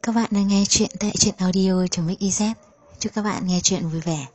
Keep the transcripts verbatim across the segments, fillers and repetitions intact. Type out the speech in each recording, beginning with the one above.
Các bạn đang nghe chuyện tại truyện audio.mixyz. Chúc các bạn nghe chuyện vui vẻ.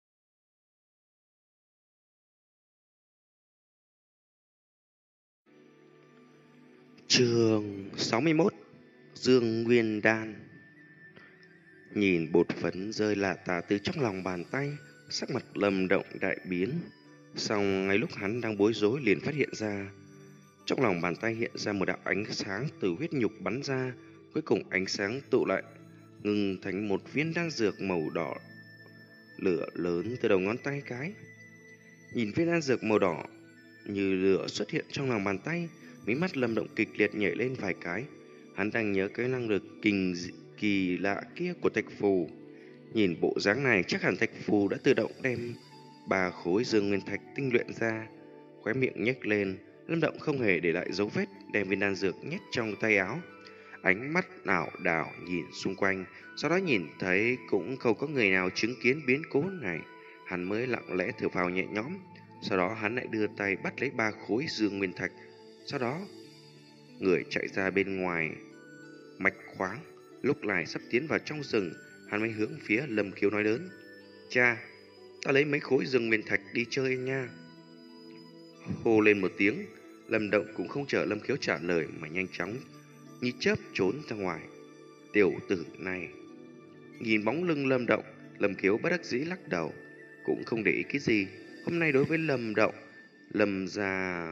Chương sáu mươi mốt. Dương Nguyên Đan. Nhìn bột phấn rơi lả tả từ trong lòng bàn tay, sắc mặt Lâm Động đại biến. Xong ngay lúc hắn đang bối rối liền phát hiện ra, trong lòng bàn tay hiện ra một đạo ánh sáng từ huyết nhục bắn ra. Cuối cùng ánh sáng tụ lại, ngừng thành một viên đan dược màu đỏ lửa lớn từ đầu ngón tay cái. Nhìn viên đan dược màu đỏ như lửa xuất hiện trong lòng bàn tay, mí mắt Lâm Động kịch liệt nhảy lên vài cái. Hắn đang nhớ cái năng lực kinh kỳ lạ kia của Thạch Phù. Nhìn bộ dáng này chắc hẳn Thạch Phù đã tự động đem ba khối dương nguyên thạch tinh luyện ra. Khóe miệng nhếch lên, Lâm Động không hề để lại dấu vết, đem viên đan dược nhét trong tay áo. Ánh mắt ảo đảo nhìn xung quanh, sau đó nhìn thấy cũng không có người nào chứng kiến biến cố này, hắn mới lặng lẽ thở phào nhẹ nhõm. Sau đó hắn lại đưa tay bắt lấy ba khối dương nguyên thạch. Sau đó người chạy ra bên ngoài mạch khoáng. Lúc này sắp tiến vào trong rừng, hắn mới hướng phía Lâm Khiếu nói lớn: "Cha, ta lấy mấy khối dương nguyên thạch đi chơi nha." Hô lên một tiếng, Lâm Động cũng không chờ Lâm Khiếu trả lời mà nhanh chóng như chớp trốn ra ngoài. Tiểu tử này. Nhìn bóng lưng Lâm Động, Lâm Khiếu bất đắc dĩ lắc đầu, cũng không để ý cái gì. Hôm nay đối với Lâm Động, Lâm gia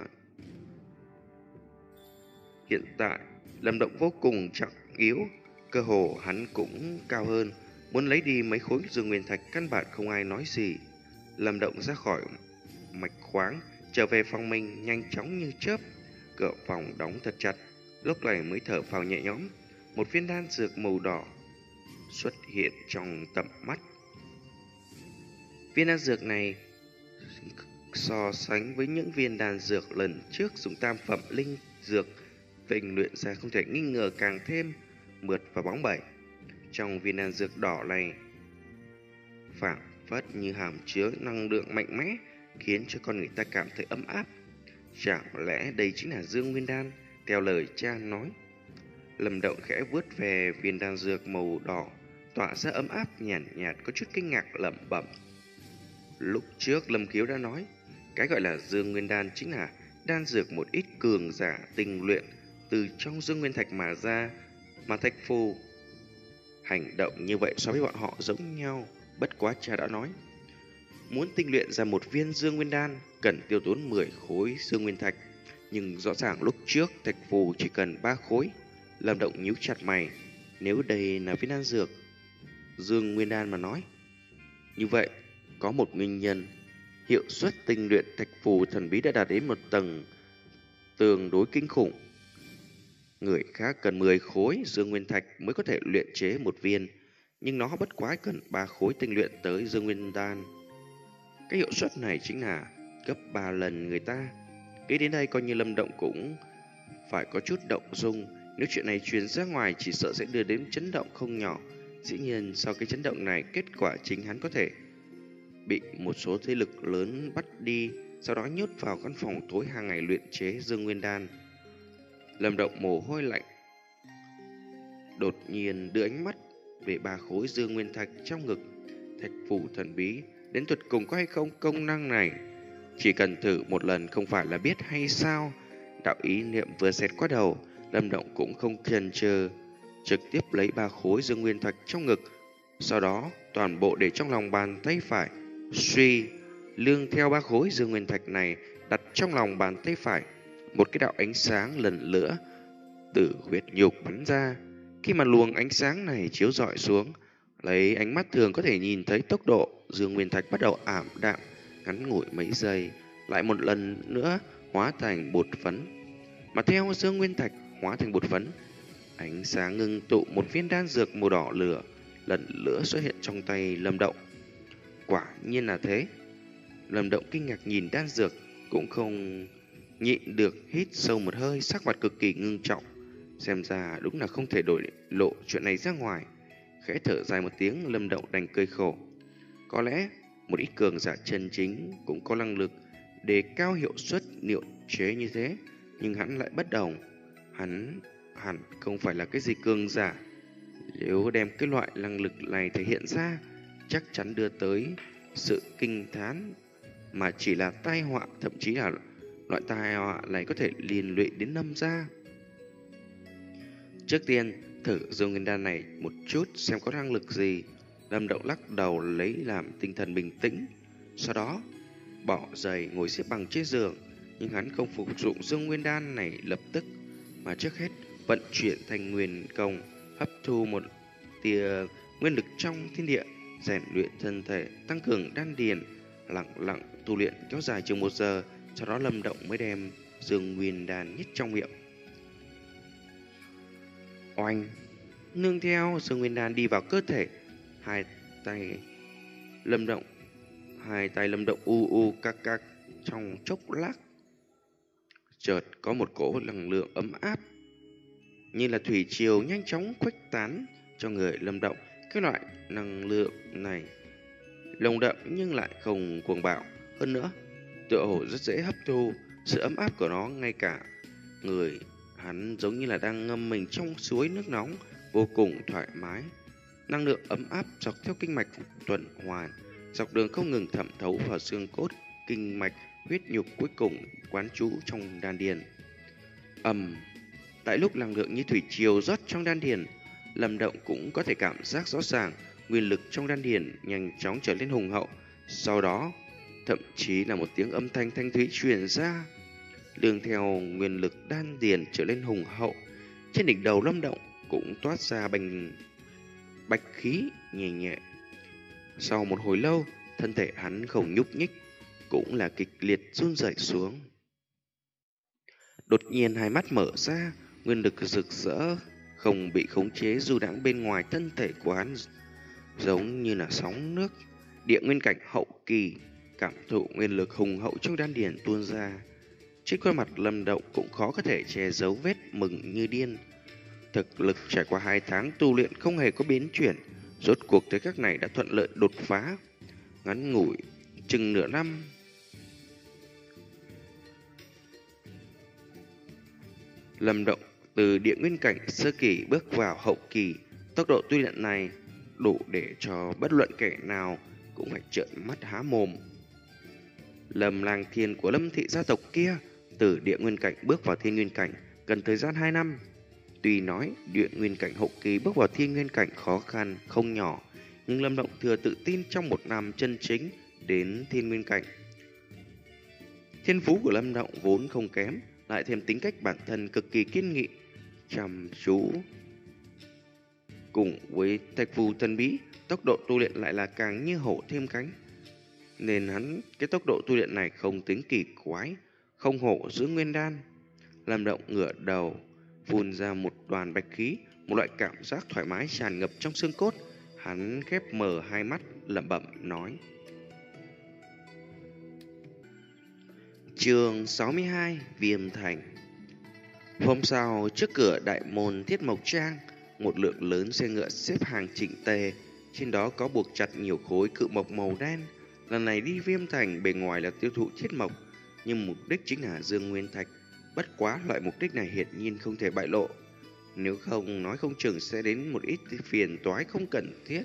hiện tại Lâm Động vô cùng trọng yếu, cơ hồ hắn cũng cao hơn. Muốn lấy đi mấy khối dương nguyên thạch căn bản không ai nói gì. Lâm Động ra khỏi mạch khoáng, trở về phòng mình nhanh chóng như chớp. Cửa phòng đóng thật chặt, lúc này mới thở phào nhẹ nhõm. Một viên đan dược màu đỏ xuất hiện trong tầm mắt. Viên đan dược này so sánh với những viên đan dược lần trước dùng tam phẩm linh dược tinh luyện ra không thể nghi ngờ càng thêm mượt và bóng bẩy. Trong viên đan dược đỏ này phảng phất như hàm chứa năng lượng mạnh mẽ, khiến cho con người ta cảm thấy ấm áp. Chẳng lẽ đây chính là Dương Nguyên Đan theo lời cha nói? Lâm Động khẽ vuốt về viên đan dược màu đỏ, tỏa ra ấm áp nhàn nhạt, nhạt, có chút kinh ngạc lẩm bẩm. Lúc trước Lâm Khiếu đã nói, cái gọi là Dương Nguyên Đan chính là đan dược một ít cường giả tinh luyện từ trong Dương Nguyên Thạch mà ra, mà Thạch Phù hành động như vậy so với bọn họ giống nhau. Bất quá cha đã nói, muốn tinh luyện ra một viên Dương Nguyên Đan cần tiêu tốn mười khối Dương Nguyên Thạch, nhưng rõ ràng lúc trước Thạch Phù chỉ cần ba khối. Lâm Động nhíu chặt mày, nếu đây là viên đan dược Dương Nguyên Đan mà nói, như vậy có một nguyên nhân, hiệu suất tinh luyện Thạch Phù thần bí đã đạt đến một tầng tương đối kinh khủng. Người khác cần mười khối Dương Nguyên Thạch mới có thể luyện chế một viên, nhưng nó bất quá cần ba khối tinh luyện tới Dương Nguyên Đan. Cái hiệu suất này chính là gấp ba lần người ta. Nghĩ đến đây coi như Lâm Động cũng phải có chút động dung. Nếu chuyện này truyền ra ngoài chỉ sợ sẽ đưa đến chấn động không nhỏ. Dĩ nhiên sau cái chấn động này, kết quả chính hắn có thể bị một số thế lực lớn bắt đi, sau đó nhốt vào căn phòng tối hàng ngày luyện chế Dương Nguyên Đan. Lâm Động mồ hôi lạnh, đột nhiên đưa ánh mắt về ba khối Dương Nguyên Thạch trong ngực. Thạch Phù thần bí đến tuyệt cùng có hay không công năng này? Chỉ cần thử một lần không phải là biết hay sao? Đạo ý niệm vừa xẹt qua đầu, Lâm Động cũng không chần chờ, trực tiếp lấy ba khối Dương Nguyên Thạch trong ngực, sau đó toàn bộ để trong lòng bàn tay phải. Suy, lương theo ba khối Dương Nguyên Thạch này đặt trong lòng bàn tay phải, một cái đạo ánh sáng lần nữa từ huyết nhục bắn ra. Khi mà luồng ánh sáng này chiếu rọi xuống, lấy ánh mắt thường có thể nhìn thấy tốc độ Dương Nguyên Thạch bắt đầu ảm đạm, ngắn ngủi mấy giây, lại một lần nữa hóa thành bột phấn. Mà theo Dương Nguyên Thạch hóa thành bột phấn, ánh sáng ngưng tụ, một viên đan dược màu đỏ lửa lần nữa xuất hiện trong tay Lâm Động. Quả nhiên là thế. Lâm Động kinh ngạc nhìn đan dược, cũng không nhịn được hít sâu một hơi, sắc mặt cực kỳ ngưng trọng. Xem ra đúng là không thể đổi lộ chuyện này ra ngoài. Khẽ thở dài một tiếng, Lâm Động đành cười khổ. Có lẽ một ít cường giả chân chính cũng có năng lực đề cao hiệu suất liệu chế như thế, nhưng hắn lại bất đồng. Hắn hẳn không phải là cái gì cường giả, Nếu đem cái loại năng lực này thể hiện ra, chắc chắn đưa tới sự kinh thán, mà chỉ là tai họa, thậm chí là loại tai họa này có thể liên lụy đến Lâm gia. Trước tiên, thử dùng nguyên đan này một chút xem có năng lực gì. Lâm Động lắc đầu lấy làm tinh thần bình tĩnh, sau đó bỏ giày ngồi xếp bằng trên giường. Nhưng hắn không phục dụng dương nguyên đan này lập tức, mà trước hết vận chuyển thành nguyên công, hấp thu một tia nguyên lực trong thiên địa, rèn luyện thân thể, tăng cường đan điền, lặng lặng tu luyện kéo dài chừng một giờ. Sau đó Lâm Động mới đem dương nguyên đan nhét trong miệng. Oanh! Nương theo dương nguyên đan đi vào cơ thể, hai tay Lâm Động, hai tay Lâm Động u u cạc cạc trong chốc lát. Chợt có một cỗ năng lượng ấm áp như là thủy triều nhanh chóng khuếch tán cho người Lâm Động. Cái loại năng lượng này nồng đậm nhưng lại không cuồng bạo, hơn nữa tựa hồ rất dễ hấp thu. Sự ấm áp của nó ngay cả người hắn giống như là đang ngâm mình trong suối nước nóng, vô cùng thoải mái. Năng lượng ấm áp dọc theo kinh mạch tuần hoàn, dọc đường không ngừng thẩm thấu vào xương cốt, kinh mạch, huyết nhục, cuối cùng quán trú trong đan điền. Ầm, tại lúc năng lượng như thủy triều rót trong đan điền, Lâm Động cũng có thể cảm giác rõ ràng nguyên lực trong đan điền nhanh chóng trở lên hùng hậu. Sau đó, thậm chí là một tiếng âm thanh thanh thúy truyền ra. Đường theo nguyên lực đan điền trở lên hùng hậu, trên đỉnh đầu Lâm Động cũng toát ra bành bạch khí nhẹ nhẹ. Sau một hồi lâu, thân thể hắn không nhúc nhích, cũng là kịch liệt run rẩy xuống. Đột nhiên hai mắt mở ra, nguyên lực rực rỡ không bị khống chế du đãng bên ngoài thân thể của hắn, giống như là sóng nước. Địa nguyên cảnh hậu kỳ, cảm thụ nguyên lực hùng hậu trong đan điền tuôn ra. Trên khuôn mặt Lâm Động cũng khó có thể che giấu vết mừng như điên. Thực lực trải qua hai tháng tu luyện không hề có biến chuyển, rốt cuộc tới các này đã thuận lợi đột phá. Ngắn ngủi chừng nửa năm, Lâm Động từ địa nguyên cảnh sơ kỳ bước vào hậu kỳ. Tốc độ tu luyện này đủ để cho bất luận kẻ nào cũng phải trợn mắt há mồm. Lâm Lang Thiên của Lâm thị gia tộc kia từ địa nguyên cảnh bước vào thiên nguyên cảnh cần thời gian hai năm. Tuy nói địa nguyên cảnh hậu kỳ bước vào thiên nguyên cảnh khó khăn không nhỏ, nhưng Lâm Động thừa tự tin trong một năm chân chính đến thiên nguyên cảnh. Thiên phú của Lâm Động vốn không kém, lại thêm tính cách bản thân cực kỳ kiên nghị, chăm chú, cùng với thạch phù thần bí, tốc độ tu luyện lại là càng như hổ thêm cánh. Nên hắn cái tốc độ tu luyện này không tính kỳ quái, không hổ giữ nguyên đan. Lâm Động ngửa đầu, phun ra một đoàn bạch khí, một loại cảm giác thoải mái tràn ngập trong xương cốt. Hắn khép mở hai mắt, lẩm bẩm nói. Chương sáu mươi hai, Viêm Thành. Hôm sau, trước cửa đại môn Thiết Mộc Trang, một lượng lớn xe ngựa xếp hàng chỉnh tề, trên đó có buộc chặt nhiều khối cự mộc màu đen. Lần này đi Viêm Thành bề ngoài là tiêu thụ thiết mộc, nhưng mục đích chính là dương nguyên thạch. Bất quá loại mục đích này hiển nhiên không thể bại lộ, nếu không nói không chừng sẽ đến một ít phiền toái không cần thiết.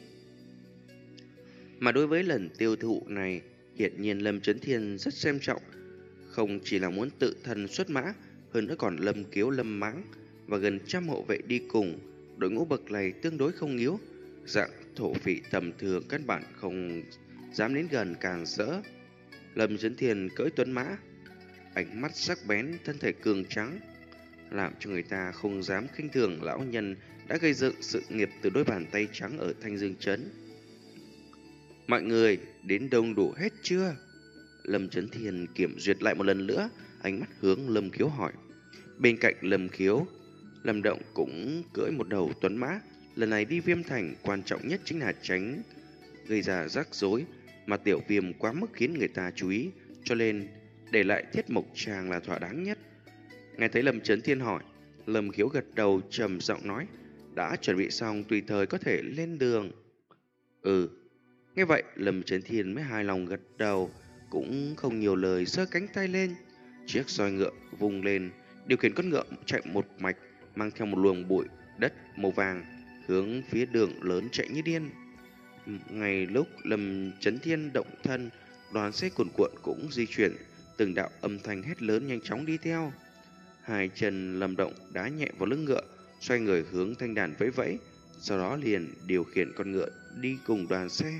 Mà đối với lần tiêu thụ này, hiển nhiên Lâm Chấn Thiên rất xem trọng, không chỉ là muốn tự thân xuất mã, hơn nữa còn Lâm Kiếu, Lâm Mãng và gần trăm hộ vệ đi cùng. Đội ngũ bậc này tương đối không yếu, dạng thổ phỉ tầm thường căn bản không dám đến gần càng rỡ. Lâm Chấn Thiên cưỡi tuấn mã, ánh mắt sắc bén, thân thể cường trắng, làm cho người ta không dám khinh thường lão nhân đã gây dựng sự nghiệp từ đôi bàn tay trắng ở Thanh Dương Trấn. Mọi người đến đông đủ hết chưa? Lâm Chấn Thiên kiểm duyệt lại một lần nữa, ánh mắt hướng Lâm Khiếu hỏi. Bên cạnh Lâm Khiếu, Lâm Động cũng cưỡi một đầu tuấn mã. Lần này đi Viêm Thành quan trọng nhất chính là tránh gây ra rắc rối, mà tiểu viêm quá mức khiến người ta chú ý, cho nên để lại Thiết Mộc Trang là thỏa đáng nhất. Nghe thấy Lâm Chấn Thiên hỏi, Lâm Khiếu gật đầu trầm giọng nói, đã chuẩn bị xong, tùy thời có thể lên đường. Ừ. Nghe vậy Lâm Chấn Thiên mới hài lòng gật đầu, cũng không nhiều lời, giơ cánh tay lên, chiếc roi ngựa vung lên, điều khiển con ngựa chạy một mạch, mang theo một luồng bụi đất màu vàng. hướng phía đường lớn chạy như điên. Ngay lúc Lâm Chấn Thiên động thân, đoàn xe cuồn cuộn cũng di chuyển, từng đạo âm thanh hét lớn nhanh chóng đi theo. Hai chân Lâm Động đá nhẹ vào lưng ngựa, xoay người hướng thanh đàn vẫy vẫy, sau đó liền điều khiển con ngựa đi cùng đoàn xe.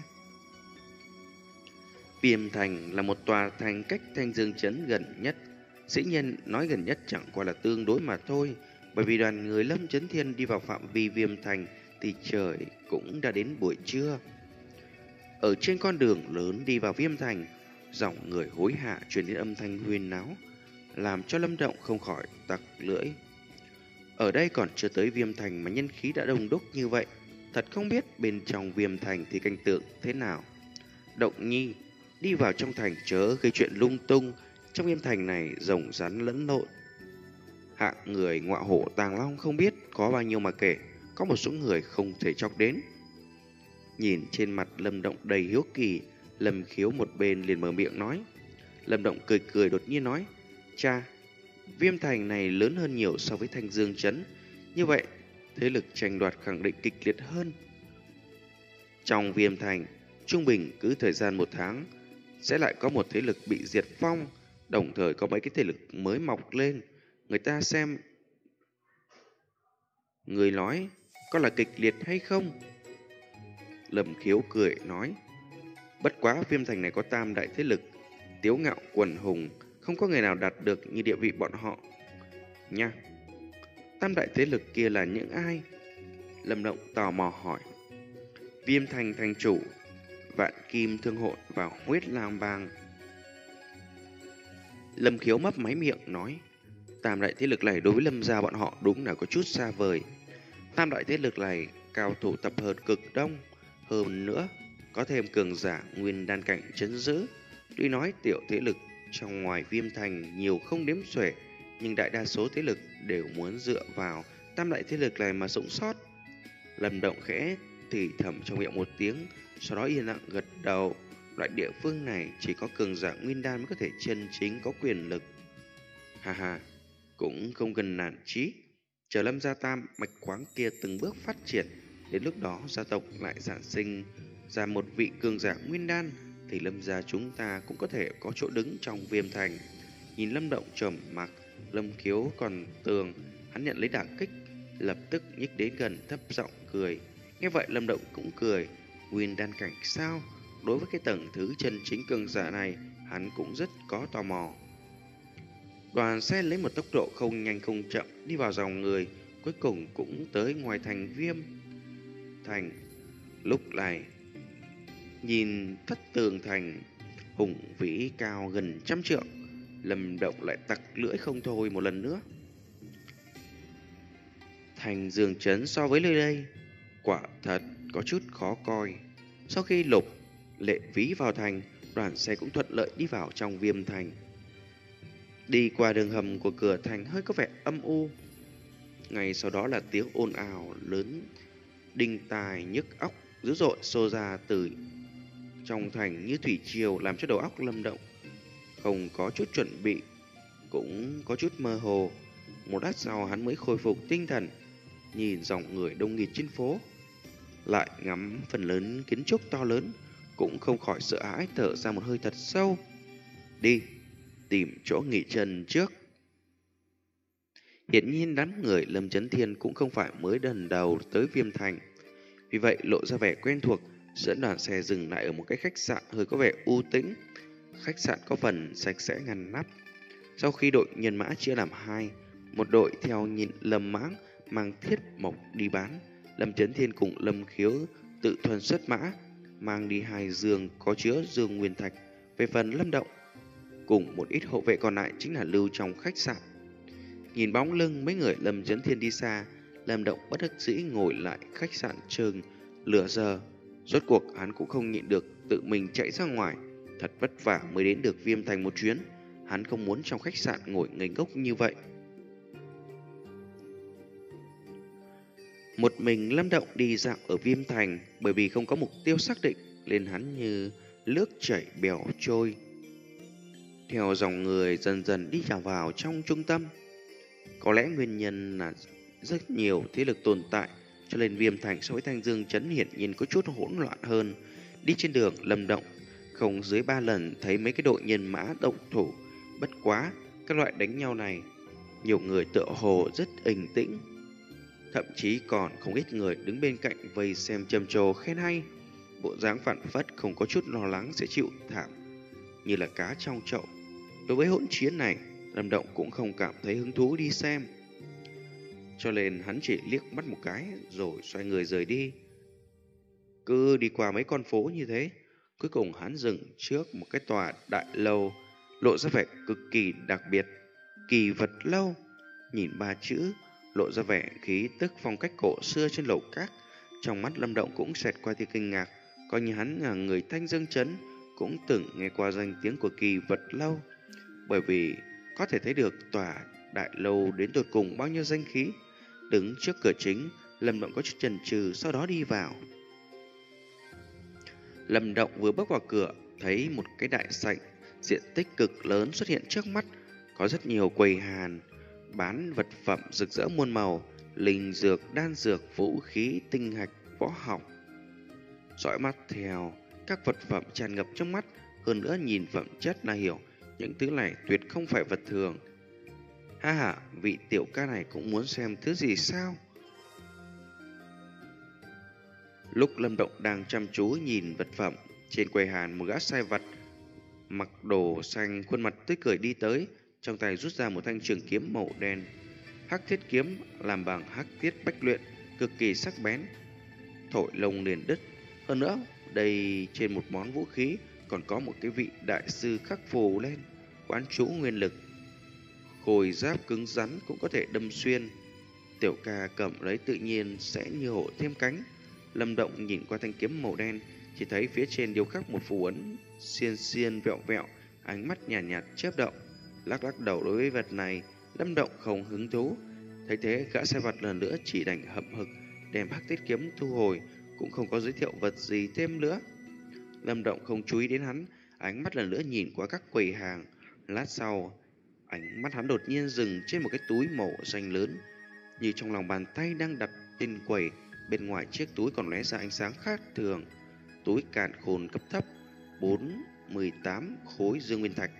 Viêm Thành là một tòa thành cách Thanh Dương Trấn gần nhất. Dĩ nhiên nói gần nhất chẳng qua là tương đối mà thôi, bởi vì đoàn người Lâm Chấn Thiên đi vào phạm vi Viêm Thành thì trời cũng đã đến buổi trưa. Ở trên con đường lớn đi vào Viêm Thành, dòng người hối hả truyền đến âm thanh huyên náo, làm cho Lâm Động không khỏi tặc lưỡi. Ở đây còn chưa tới Viêm Thành mà nhân khí đã đông đúc như vậy, thật không biết bên trong Viêm Thành thì cảnh tượng thế nào. Động Nhi, đi vào trong thành chớ gây chuyện lung tung, trong Viêm Thành này rồng rắn lẫn lộn. Hạng người ngọa hổ tàng long không biết có bao nhiêu mà kể, có một số người không thể chọc đến. Nhìn trên mặt Lâm Động đầy hiếu kỳ, Lâm Khiếu một bên liền mở miệng nói. Lâm Động cười cười đột nhiên nói, cha, Viêm Thành này lớn hơn nhiều so với Thanh Dương Trấn, như vậy thế lực tranh đoạt khẳng định kịch liệt hơn. Trong Viêm Thành, trung bình cứ thời gian một tháng sẽ lại có một thế lực bị diệt vong, đồng thời có mấy cái thế lực mới mọc lên. Người ta xem, người nói có là kịch liệt hay không? Lâm Khiếu cười nói, bất quá Viêm Thành này có tam đại thế lực, Tiếu Ngạo, Quần Hùng, không có người nào đạt được như địa vị bọn họ nha. Tam đại thế lực kia là những ai? Lâm Động tò mò hỏi. Viêm Thành thành chủ, Vạn Kim Thương Hội và Huyết Lang Bang. Lâm Khiếu mấp máy miệng nói, tam đại thế lực này đối với Lâm gia bọn họ đúng là có chút xa vời. Tam đại thế lực này cao thủ tập hợp cực đông, hơn nữa có thêm cường giả nguyên đan cảnh trấn giữ. Tuy nói tiểu thế lực trong ngoài Viêm Thành nhiều không đếm xuể, nhưng đại đa số thế lực đều muốn dựa vào tam đại thế lực này mà sống sót. Lâm Động khẽ thì thầm trong miệng một tiếng, sau đó yên lặng gật đầu. Loại địa phương này chỉ có cường giả nguyên đan mới có thể chân chính có quyền lực. Ha ha, cũng không cần nản chí. Chờ Lâm gia tam mạch khoáng kia từng bước phát triển, đến lúc đó gia tộc lại sản sinh ra một vị cường giả nguyên đan, thì Lâm gia chúng ta cũng có thể có chỗ đứng trong Viêm Thành. Nhìn Lâm Động trầm mặc, Lâm Khiếu còn tường, hắn nhận lấy đả kích, lập tức nhích đến gần thấp giọng cười. Nghe vậy Lâm Động cũng cười. Nguyên đan cảnh sao? Đối với cái tầng thứ chân chính cường giả này, hắn cũng rất có tò mò. Đoàn xe lấy một tốc độ không nhanh không chậm đi vào dòng người, cuối cùng cũng tới ngoài thành Viêm Thành. Lúc này, nhìn thất tường thành hùng vĩ cao gần trăm trượng, Lâm Động lại tặc lưỡi không thôi một lần nữa. Thành Dương Trấn so với nơi đây quả thật có chút khó coi. Sau khi Lục Lệ Ví vào thành, đoàn xe cũng thuận lợi đi vào trong Viêm Thành. Đi qua đường hầm của cửa thành hơi có vẻ âm u. Ngay sau đó là tiếng ồn ào lớn, đinh tai nhức óc dữ dội xô ra từ trong thành như thủy triều, làm cho đầu óc Lâm Động không có chút chuẩn bị, cũng có chút mơ hồ. Một lát sau hắn mới khôi phục tinh thần, nhìn dòng người đông nghịt trên phố, lại ngắm phần lớn kiến trúc to lớn, cũng không khỏi sợ hãi thở ra một hơi thật sâu. Đi, tìm chỗ nghỉ chân trước. Hiển nhiên đám người Lâm Chấn Thiên cũng không phải mới lần đầu tới Viêm Thành, vì vậy lộ ra vẻ quen thuộc, dẫn đoàn xe dừng lại ở một cái khách sạn hơi có vẻ u tĩnh. Khách sạn có phần sạch sẽ ngăn nắp. Sau khi đội nhân mã chia làm hai, một đội theo nhìn Lâm Mãng mang thiết mộc đi bán, Lâm Chấn Thiên cùng Lâm Khiếu tự thuần xuất mã, mang đi hai giường có chứa dương nguyên thạch. Về phần Lâm Động cùng một ít hộ vệ còn lại chính là lưu trong khách sạn. Nhìn bóng lưng mấy người Lâm Chấn Thiên đi xa, Lâm Động bất đắc dĩ ngồi lại khách sạn chừng nửa giờ. Rốt cuộc hắn cũng không nhịn được, tự mình chạy ra ngoài. Thật vất vả mới đến được Viêm Thành một chuyến, hắn không muốn trong khách sạn ngồi ngây ngốc như vậy. Một mình Lâm Động đi dạo ở Viêm Thành, bởi vì không có mục tiêu xác định nên hắn như nước chảy bèo trôi, theo dòng người dần dần đi vào vào trong trung tâm. Có lẽ nguyên nhân là rất nhiều thế lực tồn tại, cho nên Viêm Thành so với Thanh Dương Trấn hiển nhiên có chút hỗn loạn hơn. Đi trên đường, Lâm Động không dưới ba lần thấy mấy cái đội nhân mã động thủ. Bất quá, các loại đánh nhau này, nhiều người tựa hồ rất bình tĩnh. Thậm chí còn không ít người đứng bên cạnh vây xem trầm trồ khen hay. Bộ dáng phản phất không có chút lo lắng sẽ chịu thảm, như là cá trong chậu. Đối với hỗn chiến này, Lâm Động cũng không cảm thấy hứng thú đi xem. Cho nên hắn chỉ liếc mắt một cái rồi xoay người rời đi. Cứ đi qua mấy con phố như thế, cuối cùng hắn dừng trước một cái tòa đại lâu, lộ ra vẻ cực kỳ đặc biệt. Kỳ vật lâu. Nhìn ba chữ, lộ ra vẻ khí tức phong cách cổ xưa trên lầu các. Trong mắt Lâm Động cũng xẹt qua tia kinh ngạc, coi như hắn là người Thanh Dương Trấn cũng từng nghe qua danh tiếng của Kỳ vật lâu. Bởi vì có thể thấy được tòa đại lâu đến tột cùng bao nhiêu danh khí. Đứng trước cửa chính, Lâm Động có chút chần chừ, sau đó đi vào. Lâm Động vừa bước vào cửa, thấy một cái đại sảnh diện tích cực lớn xuất hiện trước mắt. Có rất nhiều quầy hàng bán vật phẩm rực rỡ muôn màu, linh dược, đan dược, vũ khí, tinh hạch, võ học. Dõi mắt theo các vật phẩm tràn ngập trong mắt, hơn nữa nhìn phẩm chất là hiểu những thứ này tuyệt không phải vật thường. Ha ha, vị tiểu ca này cũng muốn xem thứ gì sao? Lúc Lâm Động đang chăm chú nhìn vật phẩm, trên quầy hàng một gã sai vặt mặc đồ xanh khuôn mặt tươi cười đi tới, trong tay rút ra một thanh trường kiếm màu đen. Hắc thiết kiếm làm bằng hắc thiết bách luyện, cực kỳ sắc bén, thổi lông liền đứt. Hơn nữa, đây trên một món vũ khí còn có một cái vị đại sư khắc phù lên, quán chú nguyên lực. Khôi giáp cứng rắn cũng có thể đâm xuyên. Tiểu ca cầm lấy tự nhiên sẽ như hổ thêm cánh. Lâm Động nhìn qua thanh kiếm màu đen, chỉ thấy phía trên điêu khắc một phù ấn xiên xiên vẹo vẹo, ánh mắt nhàn nhạt, nhạt chớp động. Lắc lắc đầu đối với vật này, Lâm Động không hứng thú. Thấy thế, gã sai vặt lần nữa chỉ đành hậm hực đem hắc thiết kiếm thu hồi, cũng không có giới thiệu vật gì thêm nữa. Lâm Động không chú ý đến hắn, ánh mắt lần nữa nhìn qua các quầy hàng. Lát sau, ánh mắt hắn đột nhiên dừng trên một cái túi màu xanh lớn, như trong lòng bàn tay đang đặt trên quầy. Bên ngoài chiếc túi còn lóe ra ánh sáng khác thường. Túi càn khôn cấp thấp, bốn mươi tám khối dương nguyên thạch.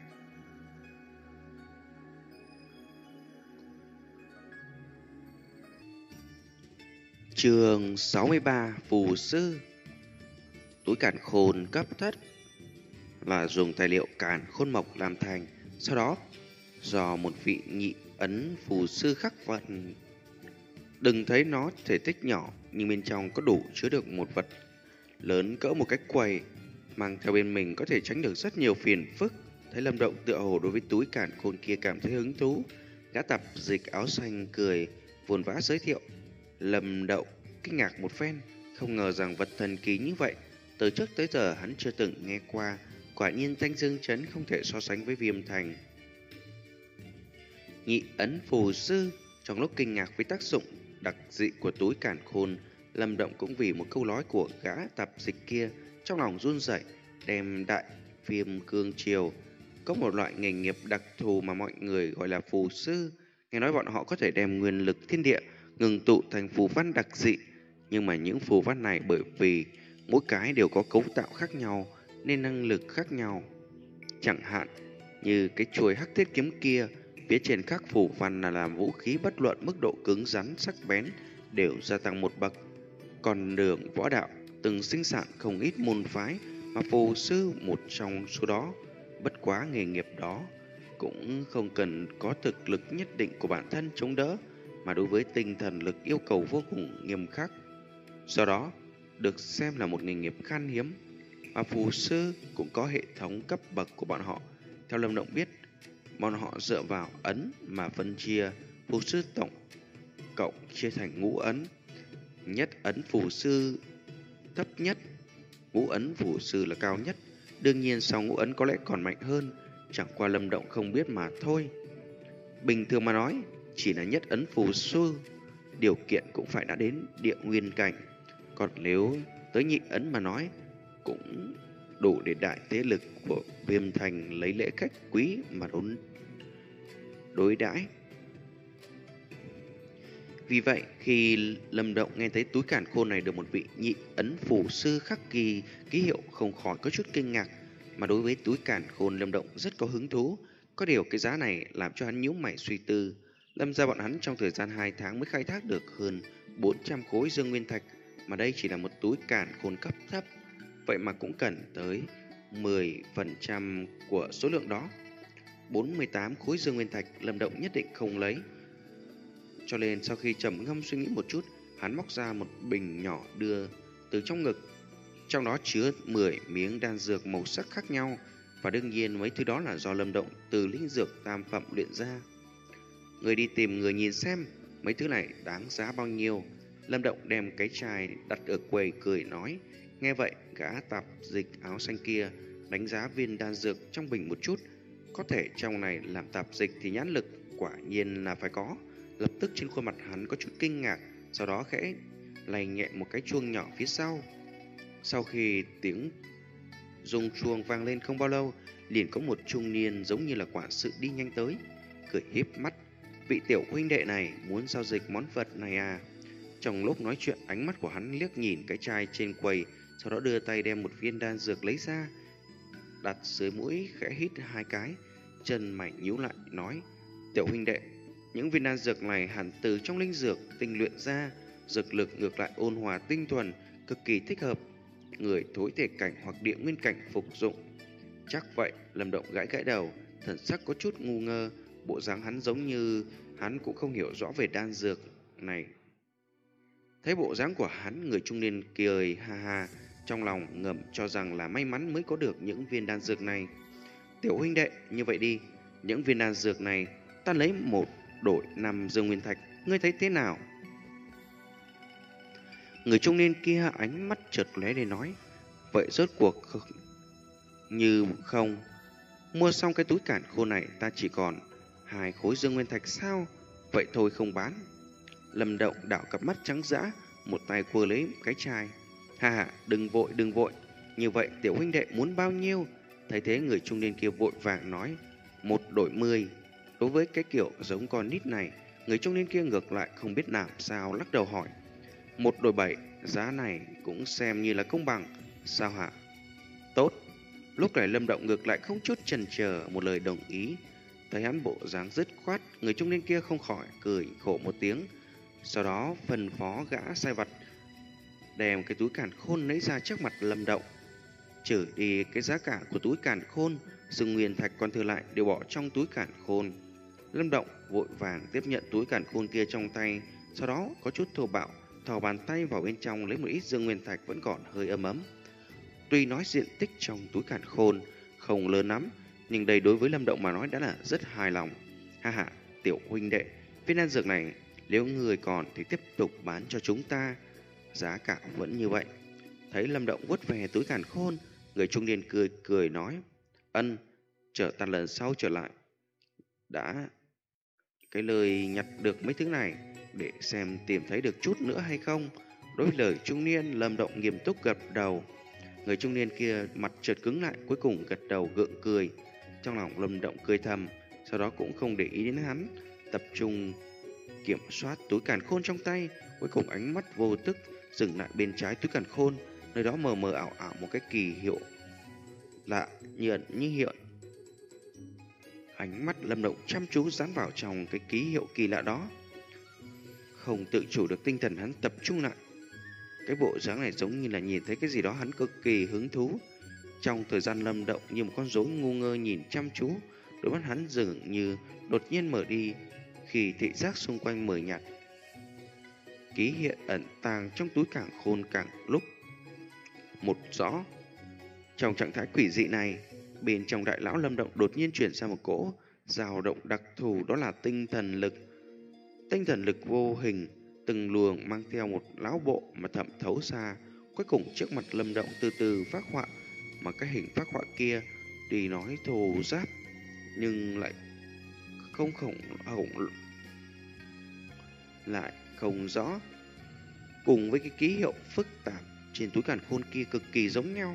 Chương sáu mươi ba, phù sư. Túi càn khôn cấp thấp là dùng tài liệu càn khôn mộc làm thành, sau đó do một vị nhị ấn phù sư khắc vận. Đừng thấy nó thể tích nhỏ, nhưng bên trong có đủ chứa được một vật lớn cỡ một cái quầy, mang theo bên mình có thể tránh được rất nhiều phiền phức. Thấy Lâm Động tựa hồ đối với túi càn khôn kia cảm thấy hứng thú, gã tạp dịch áo xanh cười vồn vã giới thiệu. Lâm Động kinh ngạc một phen, không ngờ rằng vật thần kỳ như vậy từ trước tới giờ hắn chưa từng nghe qua. Quả nhiên Thanh Dương Trấn không thể so sánh với Viêm Thành. Nhị ấn phù sư. Trong lúc kinh ngạc với tác dụng đặc dị của túi càn khôn, Lâm Động cũng vì một câu nói của gã tạp dịch kia trong lòng run rẩy. Đem Đại Viêm Cương Triều có một loại nghề nghiệp đặc thù mà mọi người gọi là phù sư. Nghe nói bọn họ có thể đem nguyên lực thiên địa ngừng tụ thành phù văn đặc dị, nhưng mà những phù văn này bởi vì mỗi cái đều có cấu tạo khác nhau nên năng lực khác nhau. Chẳng hạn như cái chuôi hắc thiết kiếm kia, phía trên khắc phù văn là làm vũ khí bất luận mức độ cứng rắn sắc bén đều gia tăng một bậc. Còn đường võ đạo từng sinh sản không ít môn phái, mà phù sư một trong số đó. Bất quá nghề nghiệp đó cũng không cần có thực lực nhất định của bản thân chống đỡ, mà đối với tinh thần lực yêu cầu vô cùng nghiêm khắc. Do đó được xem là một nghề nghiệp khan hiếm. Mà phù sư cũng có hệ thống cấp bậc của bọn họ. Theo Lâm Động biết, bọn họ dựa vào ấn mà phân chia. Phù sư tổng cộng chia thành ngũ ấn. Nhất ấn phù sư thấp nhất, ngũ ấn phù sư là cao nhất. Đương nhiên sau ngũ ấn có lẽ còn mạnh hơn, chẳng qua Lâm Động không biết mà thôi. Bình thường mà nói, chỉ là nhất ấn phù sư, điều kiện cũng phải đã đến địa nguyên cảnh. Còn nếu tới nhị ấn mà nói, cũng đủ để đại thế lực của Viêm Thành lấy lễ khách quý mà đón đối đãi. Vì vậy, khi Lâm Động nghe thấy túi càn khôn này được một vị nhị ấn phủ sư khắc kỳ ký hiệu, không khỏi có chút kinh ngạc. Mà đối với túi càn khôn, Lâm Động rất có hứng thú. Có điều cái giá này làm cho hắn nhíu mày suy tư. Lâm ra bọn hắn trong thời gian hai tháng mới khai thác được hơn bốn trăm khối dương nguyên thạch, mà đây chỉ là một túi càn khôn cấp thấp. Vậy mà cũng cần tới mười phần trăm của số lượng đó. bốn mươi tám khối dương nguyên thạch Lâm Động nhất định không lấy. Cho nên sau khi trầm ngâm suy nghĩ một chút, hắn móc ra một bình nhỏ đưa từ trong ngực. Trong đó chứa mười miếng đan dược màu sắc khác nhau, và đương nhiên mấy thứ đó là do Lâm Động từ linh dược tam phẩm luyện ra. Người đi tìm người nhìn xem mấy thứ này đáng giá bao nhiêu. Lâm Động đem cái chai đặt ở quầy cười nói. Nghe vậy, gã tạp dịch áo xanh kia đánh giá viên đan dược trong bình một chút. Có thể trong này làm tạp dịch thì nhãn lực quả nhiên là phải có. Lập tức trên khuôn mặt hắn có chút kinh ngạc, sau đó khẽ lay nhẹ một cái chuông nhỏ phía sau. Sau khi tiếng rung chuông vang lên không bao lâu, liền có một trung niên giống như là quản sự đi nhanh tới, cười híp mắt. Vị tiểu huynh đệ này muốn giao dịch món vật này à? Trong lúc nói chuyện, ánh mắt của hắn liếc nhìn cái chai trên quầy, sau đó đưa tay đem một viên đan dược lấy ra, đặt dưới mũi khẽ hít hai cái, chân mày nhíu lại nói: Tiểu huynh đệ, những viên đan dược này hẳn từ trong linh dược tinh luyện ra, dược lực ngược lại ôn hòa tinh thuần, cực kỳ thích hợp người thối thể cảnh hoặc địa nguyên cảnh phục dụng. Chắc vậy. Lâm Động gãi gãi đầu, thần sắc có chút ngu ngơ, bộ dáng hắn giống như hắn cũng không hiểu rõ về đan dược này. Thấy bộ dáng của hắn, người trung niên cười ha ha, trong lòng ngầm cho rằng là may mắn mới có được những viên đan dược này. Tiểu huynh đệ, như vậy đi, những viên đan dược này ta lấy một đổi năm dương nguyên thạch, ngươi thấy thế nào? Người trung niên kia ánh mắt chợt lóe lên nói: Vậy rốt cuộc không... như không mua xong cái túi càn khôn này, ta chỉ còn hai khối dương nguyên thạch sao? Vậy thôi không bán. Lâm Động đảo cặp mắt trắng dã, một tay quơ lấy cái chai. Ha ha, đừng vội đừng vội, như vậy tiểu huynh đệ muốn bao nhiêu? Thấy thế, người trung niên kia vội vàng nói: Một đổi mười. Đối với cái kiểu giống con nít này, người trung niên kia ngược lại không biết làm sao, lắc đầu hỏi: Một đổi bảy, giá này cũng xem như là công bằng, sao hả? Tốt. Lúc này Lâm Động ngược lại không chút chần chờ, một lời đồng ý. Thấy hắn bộ dáng dứt khoát, người trung niên kia không khỏi cười khổ một tiếng, sau đó phân phó gã sai vặt đem cái túi càn khôn lấy ra trước mặt Lâm Động. Trừ đi cái giá cả của túi càn khôn, dương nguyên thạch còn thừa lại đều bỏ trong túi càn khôn. Lâm Động vội vàng tiếp nhận túi càn khôn kia trong tay, sau đó có chút thô bạo thò bàn tay vào bên trong lấy một ít dương nguyên thạch vẫn còn hơi ấm ấm. Tuy nói diện tích trong túi càn khôn không lớn lắm, nhưng đây đối với Lâm Động mà nói đã là rất hài lòng. Ha ha, tiểu huynh đệ, viên đan dược này nếu người còn thì tiếp tục bán cho chúng ta, giá cả vẫn như vậy. Thấy Lâm Động vuốt về túi càn khôn, người trung niên cười cười nói: Ân, chờ ta lần sau trở lại đã cái lời nhặt được mấy thứ này, để xem tìm thấy được chút nữa hay không. Đối với lời trung niên, Lâm Động nghiêm túc gật đầu. Người trung niên kia mặt chợt cứng lại, cuối cùng gật đầu gượng cười. Trong lòng Lâm Động cười thầm, sau đó cũng không để ý đến hắn, tập trung kiểm soát túi càn khôn trong tay. Cuối cùng ánh mắt vô tức dừng lại bên trái túi càn khôn, nơi đó mờ mờ ảo ảo một cái kỳ hiệu lạ như như hiện. Ánh mắt Lâm Động chăm chú dán vào trong cái ký hiệu kỳ lạ đó, không tự chủ được tinh thần hắn tập trung lại. Cái bộ dáng này giống như là nhìn thấy cái gì đó hắn cực kỳ hứng thú. Trong thời gian Lâm Động như một con rối ngu ngơ nhìn chăm chú, đôi mắt hắn dường như đột nhiên mở đi khi thị giác xung quanh mờ nhạt. Ký hiện ẩn tàng trong túi càn khôn càng lúc một rõ. Trong trạng thái quỷ dị này, bên trong đại lão Lâm Động đột nhiên chuyển ra một cỗ dao động đặc thù, đó là tinh thần lực. Tinh thần lực vô hình, từng luồng mang theo một lão bộ mà thẩm thấu xa. Cuối cùng trước mặt Lâm Động từ từ phác họa, mà cái hình phác họa kia tuy nói thô ráp nhưng lại không khổng khổng lại không rõ, cùng với cái ký hiệu phức tạp trên túi càn khôn kia cực kỳ giống nhau.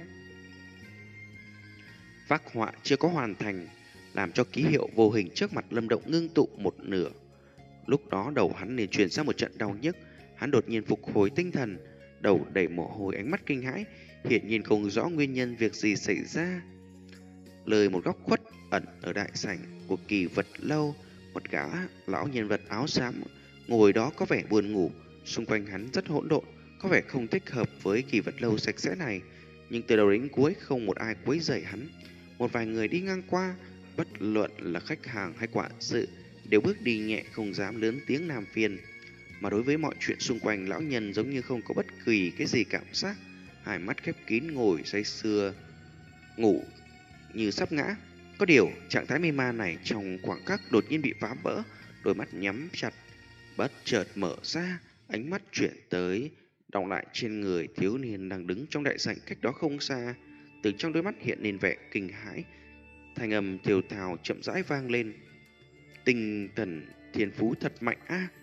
Phác họa chưa có hoàn thành, làm cho ký hiệu vô hình trước mặt Lâm Động ngưng tụ một nửa. Lúc đó đầu hắn liền truyền ra một trận đau nhức, hắn đột nhiên phục hồi tinh thần, đầu đầy mồ hôi, ánh mắt kinh hãi, hiển nhiên không rõ nguyên nhân việc gì xảy ra. Lời một góc khuất ẩn ở đại sảnh của Kỳ Vật Lâu, một gã lão nhân vật áo xám ngồi đó có vẻ buồn ngủ, xung quanh hắn rất hỗn độn, có vẻ không thích hợp với Kỳ Vật Lâu sạch sẽ này, nhưng từ đầu đến cuối không một ai quấy rầy hắn. Một vài người đi ngang qua, bất luận là khách hàng hay quản sự, đều bước đi nhẹ không dám lớn tiếng làm phiền. Mà đối với mọi chuyện xung quanh, lão nhân giống như không có bất kỳ cái gì cảm giác, hai mắt khép kín ngồi say sưa ngủ như sắp ngã. Có điều, trạng thái mê man này trong khoảng khắc đột nhiên bị phá vỡ, đôi mắt nhắm chặt, bất chợt mở ra, ánh mắt chuyển tới, đọng lại trên người thiếu niên đang đứng trong đại sảnh cách đó không xa. Từ trong đôi mắt hiện lên vẻ kinh hãi, thanh âm thều thào chậm rãi vang lên. Tinh thần thiên phú thật mạnh a. À.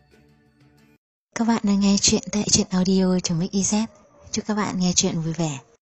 Các bạn đang nghe chuyện tại truyện audio.mixyz. Chúc các bạn nghe chuyện vui vẻ.